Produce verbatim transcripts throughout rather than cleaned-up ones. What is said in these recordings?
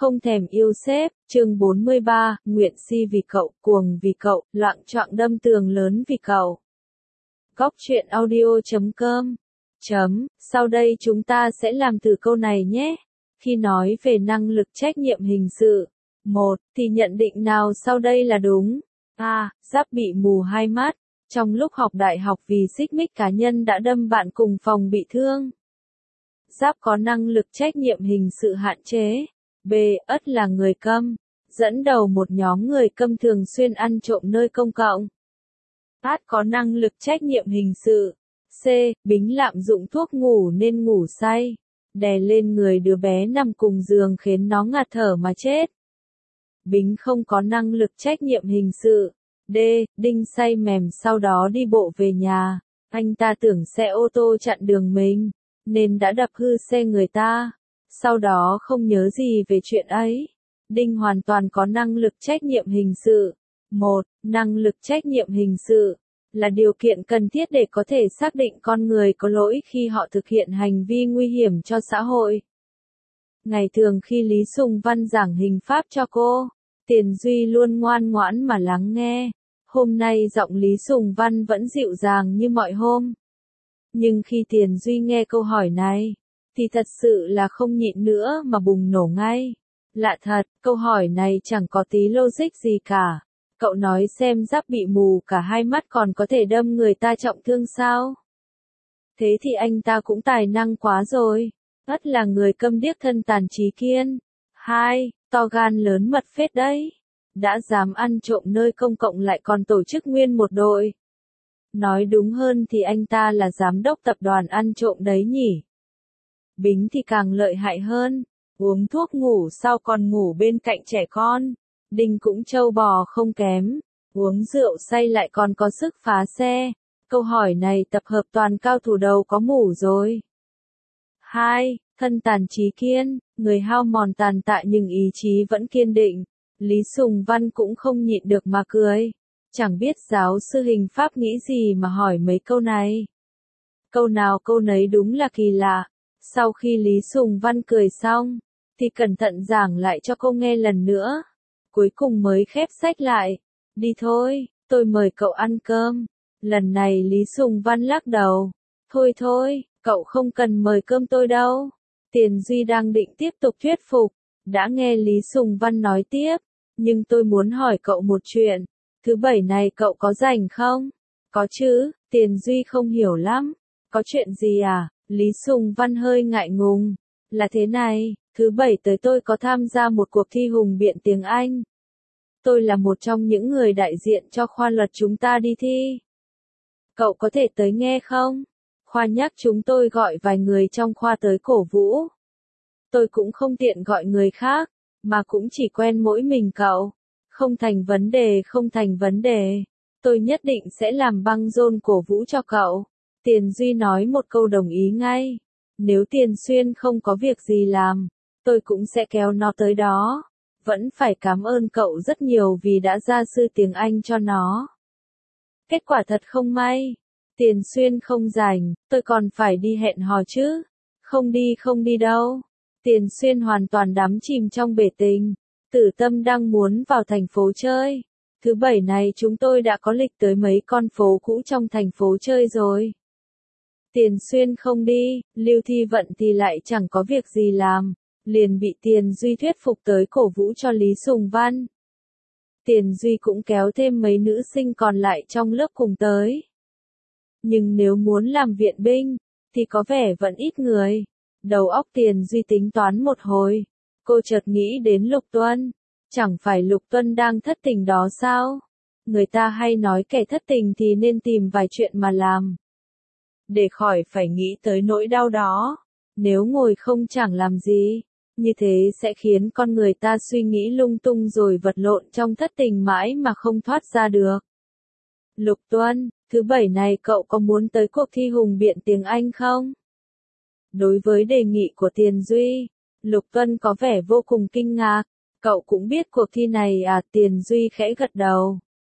Không thèm yêu sếp, chương bốn mươi ba, nguyện si vì cậu, cuồng vì cậu, loạng choạng đâm tường lớn vì cậu. Góc truyện audio chấm com chấm, sau đây chúng ta sẽ làm từ câu này nhé. Khi nói về năng lực trách nhiệm hình sự, một, thì nhận định nào sau đây là đúng? A. Giáp bị mù hai mắt. Trong lúc học đại học vì xích mích cá nhân đã đâm bạn cùng phòng bị thương. Giáp có năng lực trách nhiệm hình sự hạn chế. B. Ất là người câm, dẫn đầu một nhóm người câm thường xuyên ăn trộm nơi công cộng. Át có năng lực trách nhiệm hình sự. C. Bính lạm dụng thuốc ngủ nên ngủ say, đè lên người đứa bé nằm cùng giường khiến nó ngạt thở mà chết. Bính không có năng lực trách nhiệm hình sự. D. Đinh say mềm sau đó đi bộ về nhà, anh ta tưởng xe ô tô chặn đường mình, nên đã đập hư xe người ta. Sau đó không nhớ gì về chuyện ấy. Đinh hoàn toàn có năng lực trách nhiệm hình sự. một. Năng lực trách nhiệm hình sự là điều kiện cần thiết để có thể xác định con người có lỗi khi họ thực hiện hành vi nguy hiểm cho xã hội. Ngày thường khi Lý Sùng Văn giảng hình pháp cho cô, Tiền Duy luôn ngoan ngoãn mà lắng nghe. Hôm nay giọng Lý Sùng Văn vẫn dịu dàng như mọi hôm. Nhưng khi Tiền Duy nghe câu hỏi này, thì thật sự là không nhịn nữa mà bùng nổ ngay. Lạ thật, câu hỏi này chẳng có tí logic gì cả. Cậu nói xem Giáp bị mù cả hai mắt còn có thể đâm người ta trọng thương sao? Thế thì anh ta cũng tài năng quá rồi. Ất là người câm điếc thân tàn trí kiên. Hai, to gan lớn mật phết đấy. Đã dám ăn trộm nơi công cộng lại còn tổ chức nguyên một đội. Nói đúng hơn thì anh ta là giám đốc tập đoàn ăn trộm đấy nhỉ. Bính thì càng lợi hại hơn, uống thuốc ngủ sau còn ngủ bên cạnh trẻ con. Đinh cũng trâu bò không kém, uống rượu say lại còn có sức phá xe. Câu hỏi này tập hợp toàn cao thủ đầu có mủ rồi. Hai, thân tàn trí kiên, người hao mòn tàn tạ nhưng ý chí vẫn kiên định. Lý Sùng Văn cũng không nhịn được mà cười. Chẳng biết giáo sư hình pháp nghĩ gì mà hỏi mấy câu này. Câu nào câu nấy đúng là kỳ lạ. Sau khi Lý Sùng Văn cười xong, thì cẩn thận giảng lại cho cô nghe lần nữa. Cuối cùng mới khép sách lại. Đi thôi, tôi mời cậu ăn cơm. Lần này Lý Sùng Văn lắc đầu. Thôi thôi, cậu không cần mời cơm tôi đâu. Tiền Duy đang định tiếp tục thuyết phục. Đã nghe Lý Sùng Văn nói tiếp. Nhưng tôi muốn hỏi cậu một chuyện. Thứ bảy này cậu có rảnh không? Có chứ, Tiền Duy không hiểu lắm. Có chuyện gì à? Lý Sùng Văn hơi ngại ngùng. Là thế này, thứ bảy tới tôi có tham gia một cuộc thi hùng biện tiếng Anh. Tôi là một trong những người đại diện cho khoa luật chúng ta đi thi. Cậu có thể tới nghe không? Khoa nhắc chúng tôi gọi vài người trong khoa tới cổ vũ. Tôi cũng không tiện gọi người khác, mà cũng chỉ quen mỗi mình cậu. Không thành vấn đề, không thành vấn đề. Tôi nhất định sẽ làm băng rôn cổ vũ cho cậu. Tiền Duy nói một câu đồng ý ngay. Nếu Tiền Xuyên không có việc gì làm, tôi cũng sẽ kéo nó tới đó. Vẫn phải cảm ơn cậu rất nhiều vì đã gia sư tiếng Anh cho nó. Kết quả thật không may. Tiền Xuyên không rảnh, tôi còn phải đi hẹn hò chứ. Không đi không đi đâu. Tiền Xuyên hoàn toàn đắm chìm trong bể tình. Tử Tâm đang muốn vào thành phố chơi. Thứ bảy này chúng tôi đã có lịch tới mấy con phố cũ trong thành phố chơi rồi. Tiền Xuyên không đi, Lưu Thi Vận thì lại chẳng có việc gì làm. Liền bị Tiền Duy thuyết phục tới cổ vũ cho Lý Sùng Văn. Tiền Duy cũng kéo thêm mấy nữ sinh còn lại trong lớp cùng tới. Nhưng nếu muốn làm viện binh, thì có vẻ vẫn ít người. Đầu óc Tiền Duy tính toán một hồi. Cô chợt nghĩ đến Lục Tuân. Chẳng phải Lục Tuân đang thất tình đó sao? Người ta hay nói kẻ thất tình thì nên tìm vài chuyện mà làm. Để khỏi phải nghĩ tới nỗi đau đó. Nếu ngồi không chẳng làm gì, như thế sẽ khiến con người ta suy nghĩ lung tung rồi vật lộn trong thất tình mãi mà không thoát ra được. Lục Tuân, thứ bảy này cậu có muốn tới cuộc thi hùng biện tiếng Anh không? Đối với đề nghị của Tiền Duy, Lục Tuân có vẻ vô cùng kinh ngạc. Cậu cũng biết cuộc thi này à? Tiền Duy khẽ gật đầu.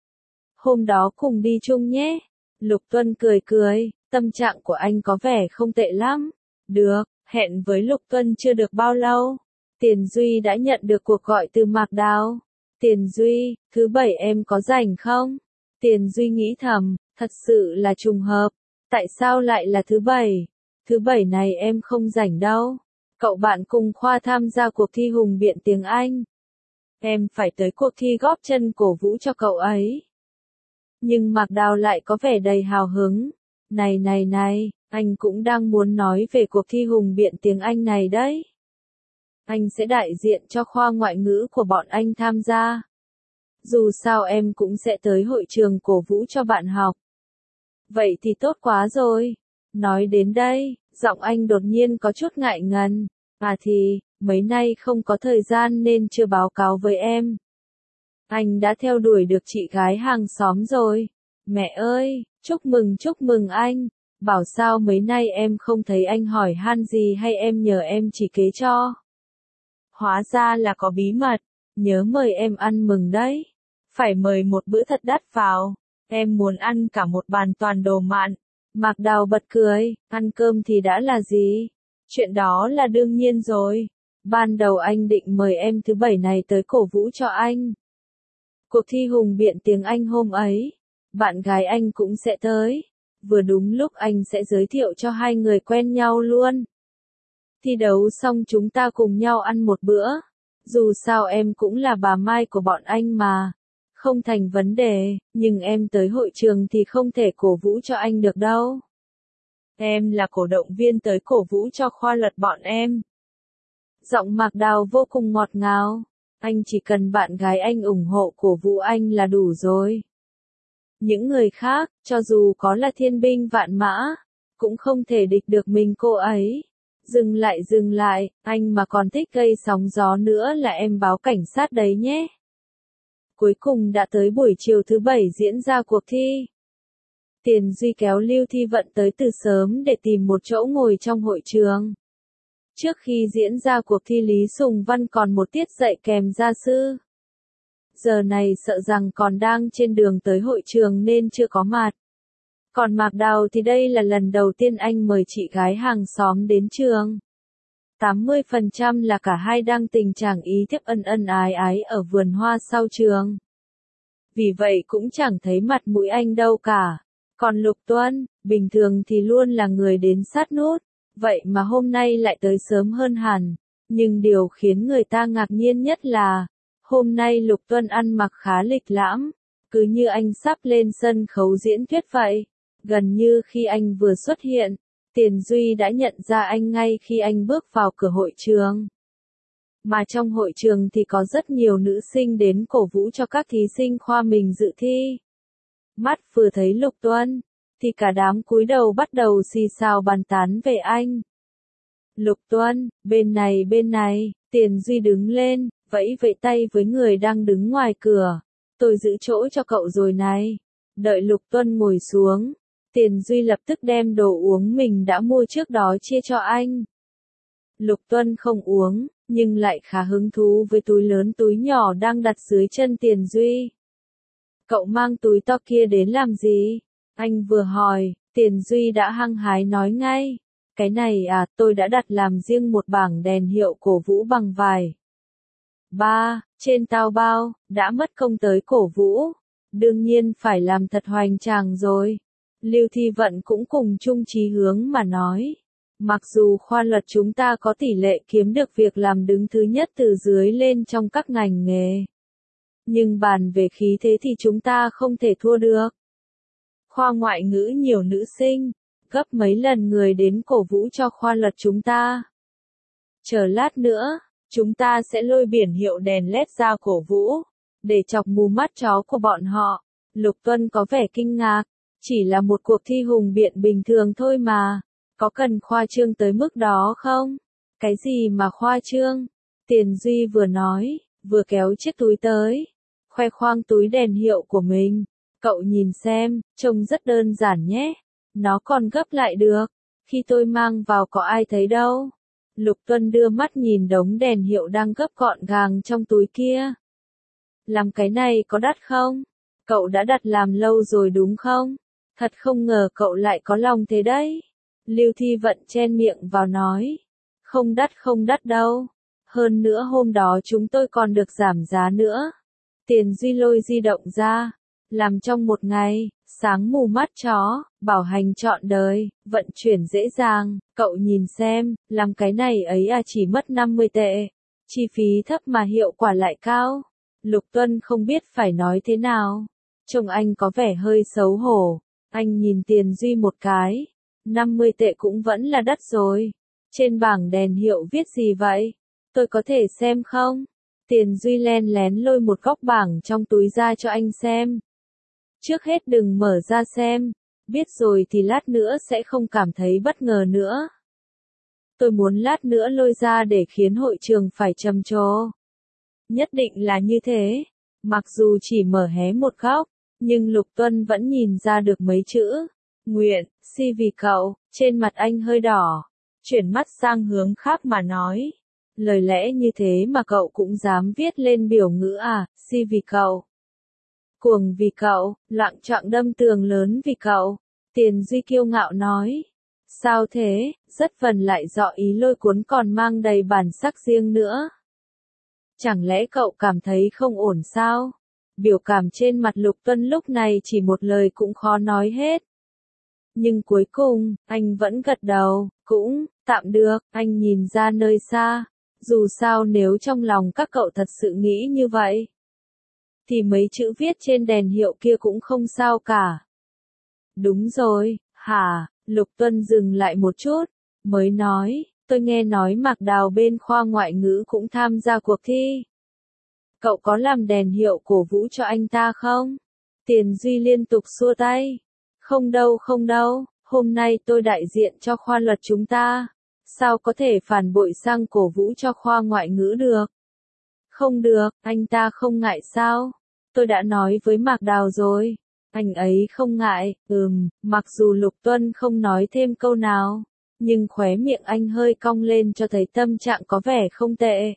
Hôm đó cùng đi chung nhé. Lục Tuân cười cười, tâm trạng của anh có vẻ không tệ lắm. Được, hẹn với Lục Tuân chưa được bao lâu. Tiền Duy đã nhận được cuộc gọi từ Mạc Đào. Tiền Duy, thứ bảy em có rảnh không? Tiền Duy nghĩ thầm, thật sự là trùng hợp. Tại sao lại là thứ bảy? Thứ bảy này em không rảnh đâu. Cậu bạn cùng khoa tham gia cuộc thi hùng biện tiếng Anh. Em phải tới cuộc thi góp chân cổ vũ cho cậu ấy. Nhưng Mạc Đào lại có vẻ đầy hào hứng. Này này này, anh cũng đang muốn nói về cuộc thi hùng biện tiếng Anh này đấy. Anh sẽ đại diện cho khoa ngoại ngữ của bọn anh tham gia. Dù sao em cũng sẽ tới hội trường cổ vũ cho bạn học. Vậy thì tốt quá rồi. Nói đến đây, giọng anh đột nhiên có chút ngại ngần. À thì, mấy nay không có thời gian nên chưa báo cáo với em. Anh đã theo đuổi được chị gái hàng xóm rồi. Mẹ ơi, chúc mừng chúc mừng anh. Bảo sao mấy nay em không thấy anh hỏi han gì hay em nhờ em chỉ kế cho. Hóa ra là có bí mật. Nhớ mời em ăn mừng đấy. Phải mời một bữa thật đắt vào. Em muốn ăn cả một bàn toàn đồ mặn. Mạc Đào bật cười, ăn cơm thì đã là gì? Chuyện đó là đương nhiên rồi. Ban đầu anh định mời em thứ bảy này tới cổ vũ cho anh. Cuộc thi hùng biện tiếng Anh hôm ấy, bạn gái anh cũng sẽ tới. Vừa đúng lúc anh sẽ giới thiệu cho hai người quen nhau luôn. Thi đấu xong chúng ta cùng nhau ăn một bữa. Dù sao em cũng là bà Mai của bọn anh mà. Không thành vấn đề, nhưng em tới hội trường thì không thể cổ vũ cho anh được đâu. Em là cổ động viên tới cổ vũ cho khoa luật bọn em. Giọng Mạc Đào vô cùng ngọt ngào. Anh chỉ cần bạn gái anh ủng hộ cổ vũ anh là đủ rồi. Những người khác, cho dù có là thiên binh vạn mã, cũng không thể địch được mình cô ấy. Dừng lại dừng lại, anh mà còn thích gây sóng gió nữa là em báo cảnh sát đấy nhé. Cuối cùng đã tới buổi chiều thứ bảy diễn ra cuộc thi. Tiền Duy kéo Lưu Thi Vận tới từ sớm để tìm một chỗ ngồi trong hội trường. Trước khi diễn ra cuộc thi Lý Sùng Văn còn một tiết dạy kèm gia sư. Giờ này sợ rằng còn đang trên đường tới hội trường nên chưa có mặt. Còn Mạc Đào thì đây là lần đầu tiên anh mời chị gái hàng xóm đến trường. tám mươi phần trăm là cả hai đang tình trạng ý thiếp ân ân ái ái ở vườn hoa sau trường. Vì vậy cũng chẳng thấy mặt mũi anh đâu cả. Còn Lục Tuân, bình thường thì luôn là người đến sát nút. Vậy mà hôm nay lại tới sớm hơn hẳn. Nhưng điều khiến người ta ngạc nhiên nhất là, hôm nay Lục Tuân ăn mặc khá lịch lãm. Cứ như anh sắp lên sân khấu diễn thuyết vậy. Gần như khi anh vừa xuất hiện, Tiền Duy đã nhận ra anh ngay khi anh bước vào cửa hội trường. Mà trong hội trường thì có rất nhiều nữ sinh đến cổ vũ cho các thí sinh khoa mình dự thi. Mắt vừa thấy Lục Tuân, thì cả đám cúi đầu bắt đầu xì xào bàn tán về anh. Lục Tuân, bên này bên này, Tiền Duy đứng lên, vẫy vẫy tay với người đang đứng ngoài cửa. Tôi giữ chỗ cho cậu rồi này. Đợi Lục Tuân ngồi xuống, Tiền Duy lập tức đem đồ uống mình đã mua trước đó chia cho anh. Lục Tuân không uống, nhưng lại khá hứng thú với túi lớn túi nhỏ đang đặt dưới chân Tiền Duy. Cậu mang túi to kia đến làm gì? Anh vừa hỏi, Tiền Duy đã hăng hái nói ngay. Cái này à, tôi đã đặt làm riêng một bảng đèn hiệu cổ vũ bằng vải. Ba, trên tao bao, đã mất công tới cổ vũ. Đương nhiên phải làm thật hoành tráng rồi. Lưu Thi Vận cũng cùng chung chí hướng mà nói. Mặc dù khoa luật chúng ta có tỷ lệ kiếm được việc làm đứng thứ nhất từ dưới lên trong các ngành nghề. Nhưng bàn về khí thế thì chúng ta không thể thua được. Khoa ngoại ngữ nhiều nữ sinh, gấp mấy lần người đến cổ vũ cho khoa luật chúng ta. Chờ lát nữa, chúng ta sẽ lôi biển hiệu đèn led ra cổ vũ, để chọc mù mắt chó của bọn họ. Lục Tuân có vẻ kinh ngạc, chỉ là một cuộc thi hùng biện bình thường thôi mà, có cần khoa trương tới mức đó không? Cái gì mà khoa trương? Tiền Duy vừa nói, vừa kéo chiếc túi tới, khoe khoang túi đèn hiệu của mình. Cậu nhìn xem, trông rất đơn giản nhé. Nó còn gấp lại được. Khi tôi mang vào có ai thấy đâu. Lục Tuân đưa mắt nhìn đống đèn hiệu đang gấp gọn gàng trong túi kia. Làm cái này có đắt không? Cậu đã đặt làm lâu rồi đúng không? Thật không ngờ cậu lại có lòng thế đấy. Lưu Thi Vận chen miệng vào nói. Không đắt không đắt đâu. Hơn nữa hôm đó chúng tôi còn được giảm giá nữa. Tiền Duy lôi di động ra. Làm trong một ngày, sáng mù mắt chó, bảo hành trọn đời, vận chuyển dễ dàng, cậu nhìn xem, làm cái này ấy à chỉ mất năm mươi tệ. Chi phí thấp mà hiệu quả lại cao. Lục Tuân không biết phải nói thế nào. Trông anh có vẻ hơi xấu hổ. Anh nhìn Tiền Duy một cái. năm mươi tệ cũng vẫn là đắt rồi. Trên bảng đèn hiệu viết gì vậy? Tôi có thể xem không? Tiền Duy len lén lôi một góc bảng trong túi ra cho anh xem. Trước hết đừng mở ra xem. Biết rồi thì lát nữa sẽ không cảm thấy bất ngờ nữa. Tôi muốn lát nữa lôi ra để khiến hội trường phải trầm trồ. Nhất định là như thế. Mặc dù chỉ mở hé một góc, nhưng Lục Tuân vẫn nhìn ra được mấy chữ. Nguyện, si vì cậu, trên mặt anh hơi đỏ. Chuyển mắt sang hướng khác mà nói. Lời lẽ như thế mà cậu cũng dám viết lên biểu ngữ à, si vì cậu. Cuồng vì cậu, loạng choạng đâm tường lớn vì cậu. Tiền Duy kiêu ngạo nói. Sao thế, rất vần lại dọ ý lôi cuốn còn mang đầy bản sắc riêng nữa. Chẳng lẽ cậu cảm thấy không ổn sao? Biểu cảm trên mặt Lục Tuân lúc này chỉ một lời cũng khó nói hết. Nhưng cuối cùng, anh vẫn gật đầu, cũng, tạm được, anh nhìn ra nơi xa. Dù sao nếu trong lòng các cậu thật sự nghĩ như vậy, thì mấy chữ viết trên đèn hiệu kia cũng không sao cả. Đúng rồi, hả? Lục Tuân dừng lại một chút, mới nói, tôi nghe nói Mạc Đào bên khoa ngoại ngữ cũng tham gia cuộc thi. Cậu có làm đèn hiệu cổ vũ cho anh ta không? Tiền Duy liên tục xua tay. Không đâu không đâu, hôm nay tôi đại diện cho khoa luật chúng ta. Sao có thể phản bội sang cổ vũ cho khoa ngoại ngữ được? Không được, anh ta không ngại sao? Tôi đã nói với Mạc Đào rồi. Anh ấy không ngại, ừm, mặc dù Lục Tuân không nói thêm câu nào, nhưng khóe miệng anh hơi cong lên cho thấy tâm trạng có vẻ không tệ.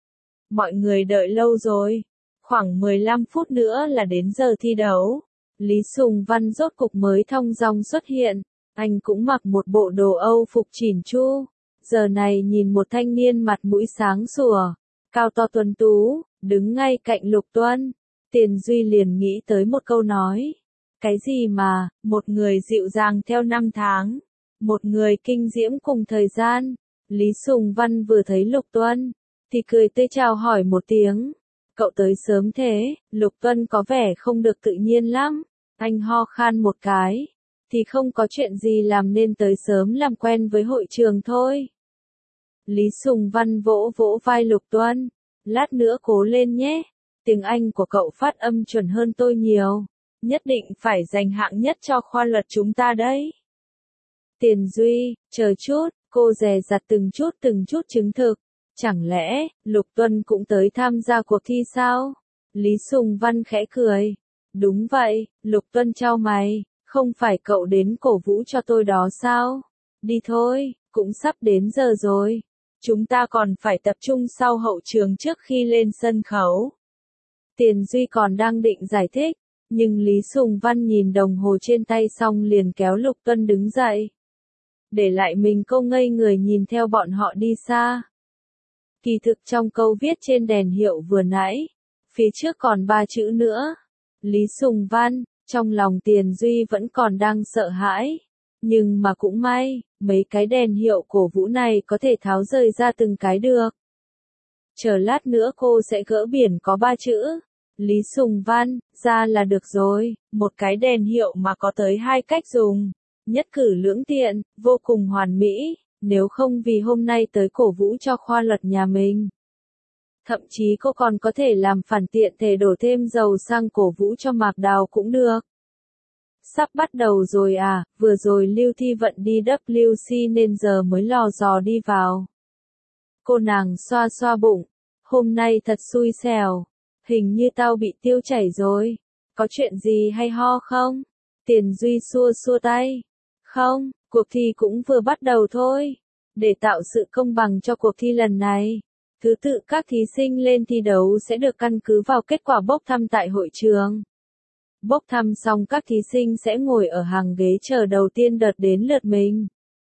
Mọi người đợi lâu rồi, khoảng mười lăm phút nữa là đến giờ thi đấu. Lý Sùng Văn rốt cục mới thong dong xuất hiện, anh cũng mặc một bộ đồ Âu phục chỉn chu. Giờ này nhìn một thanh niên mặt mũi sáng sủa, cao to tuấn tú, đứng ngay cạnh Lục Tuân. Tiền Duy liền nghĩ tới một câu nói. Cái gì mà, một người dịu dàng theo năm tháng, một người kinh diễm cùng thời gian. Lý Sùng Văn vừa thấy Lục Tuân, thì cười tươi chào hỏi một tiếng. Cậu tới sớm thế, Lục Tuân có vẻ không được tự nhiên lắm. Anh ho khan một cái, thì không có chuyện gì làm nên tới sớm làm quen với hội trường thôi. Lý Sùng Văn vỗ vỗ vai Lục Tuân. Lát nữa cố lên nhé. Tiếng Anh của cậu phát âm chuẩn hơn tôi nhiều. Nhất định phải giành hạng nhất cho khoa luật chúng ta đấy. Tiền Duy, chờ chút, cô dè dặt từng chút từng chút chứng thực. Chẳng lẽ, Lục Tuân cũng tới tham gia cuộc thi sao? Lý Sùng Văn khẽ cười. Đúng vậy, Lục Tuân chau mày, không phải cậu đến cổ vũ cho tôi đó sao? Đi thôi, cũng sắp đến giờ rồi. Chúng ta còn phải tập trung sau hậu trường trước khi lên sân khấu. Tiền Duy còn đang định giải thích, nhưng Lý Sùng Văn nhìn đồng hồ trên tay xong liền kéo Lục Tuân đứng dậy. Để lại mình câu ngây người nhìn theo bọn họ đi xa. Kỳ thực trong câu viết trên đèn hiệu vừa nãy, phía trước còn ba chữ nữa. Lý Sùng Văn, trong lòng Tiền Duy vẫn còn đang sợ hãi. Nhưng mà cũng may, mấy cái đèn hiệu cổ vũ này có thể tháo rời ra từng cái được. Chờ lát nữa cô sẽ gỡ biển có ba chữ. Lý Sùng Văn, ra là được rồi, một cái đèn hiệu mà có tới hai cách dùng. Nhất cử lưỡng tiện, vô cùng hoàn mỹ, nếu không vì hôm nay tới cổ vũ cho khoa luật nhà mình. Thậm chí cô còn có thể làm phản tiện thể đổ thêm dầu sang cổ vũ cho Mạc Đào cũng được. Sắp bắt đầu rồi à, vừa rồi Lưu Thi Vận đi W C nên giờ mới lò dò đi vào. Cô nàng xoa xoa bụng, hôm nay thật xui xẻo, hình như tao bị tiêu chảy rồi, có chuyện gì hay ho không? Tiền Duy xua xua tay, không, cuộc thi cũng vừa bắt đầu thôi, để tạo sự công bằng cho cuộc thi lần này. Thứ tự các thí sinh lên thi đấu sẽ được căn cứ vào kết quả bốc thăm tại hội trường. Bốc thăm xong các thí sinh sẽ ngồi ở hàng ghế chờ đầu tiên đợt đến lượt mình.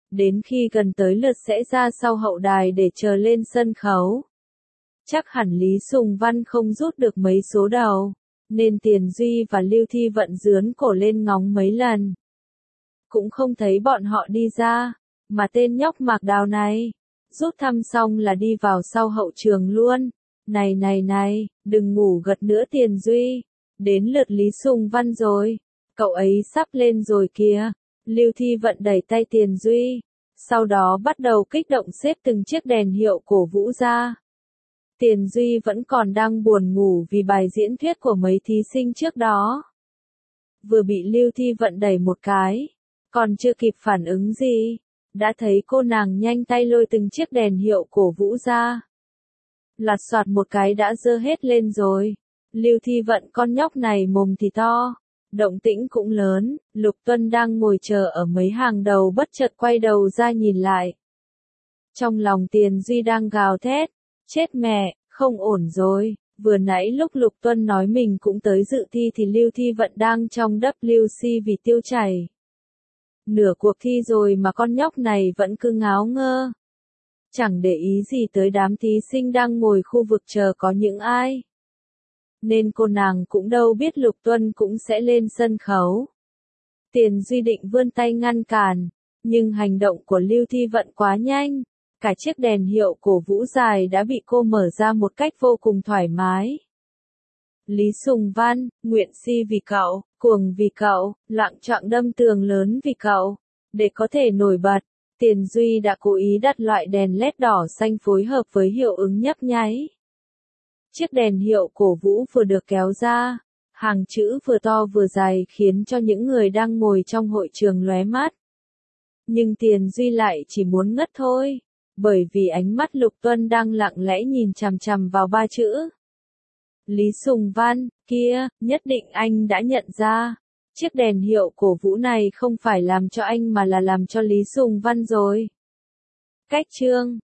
đến khi gần tới lượt sẽ ra sau hậu đài để chờ lên sân khấu. Chắc hẳn Lý Sùng Văn không rút được mấy số đầu, nên Tiền Duy và Lưu Thi Vận dướn cổ lên ngóng mấy lần. Cũng không thấy bọn họ đi ra, mà tên nhóc Mạc Đào này, rút thăm xong là đi vào sau hậu trường luôn. Này này này, đừng ngủ gật nữa Tiền Duy, đến lượt Lý Sùng Văn rồi, cậu ấy sắp lên rồi kìa. Lưu Thi Vận đẩy tay Tiền Duy, sau đó bắt đầu kích động xếp từng chiếc đèn hiệu cổ vũ ra. Tiền Duy vẫn còn đang buồn ngủ vì bài diễn thuyết của mấy thí sinh trước đó. Vừa bị Lưu Thi Vận đẩy một cái, còn chưa kịp phản ứng gì, đã thấy cô nàng nhanh tay lôi từng chiếc đèn hiệu cổ vũ ra. Lạt soạt một cái đã giơ hết lên rồi. Lưu Thi Vận con nhóc này mồm thì to, động tĩnh cũng lớn. Lục Tuân đang ngồi chờ ở mấy hàng đầu bất chợt quay đầu ra nhìn lại. Trong lòng Tiền Duy đang gào thét, chết mẹ, không ổn rồi. Vừa nãy lúc Lục Tuân nói mình cũng tới dự thi thì Lưu Thi Vận đang trong W C vì tiêu chảy. Nửa cuộc thi rồi mà con nhóc này vẫn cứ ngáo ngơ. Chẳng để ý gì tới đám thí sinh đang ngồi khu vực chờ có những ai. Nên cô nàng cũng đâu biết Lục Tuân cũng sẽ lên sân khấu. Tiền Duy định vươn tay ngăn cản, nhưng hành động của Lưu Thi Vận quá nhanh. Cả chiếc đèn hiệu cổ vũ dài đã bị cô mở ra một cách vô cùng thoải mái. Lý Sùng Văn, nguyện si vì cậu, cuồng vì cậu, loạng choạng đâm tường lớn vì cậu. Để có thể nổi bật, Tiền Duy đã cố ý đặt loại đèn led đỏ xanh phối hợp với hiệu ứng nhấp nháy. Chiếc đèn hiệu cổ vũ vừa được kéo ra, hàng chữ vừa to vừa dài khiến cho những người đang ngồi trong hội trường lóe mắt. Nhưng Tiền Duy lại chỉ muốn ngất thôi, bởi vì ánh mắt Lục Tuân đang lặng lẽ nhìn chằm chằm vào ba chữ. Lý Sùng Văn, kia, nhất định anh đã nhận ra. Chiếc đèn hiệu cổ vũ này không phải làm cho anh mà là làm cho Lý Sùng Văn rồi. Cách chương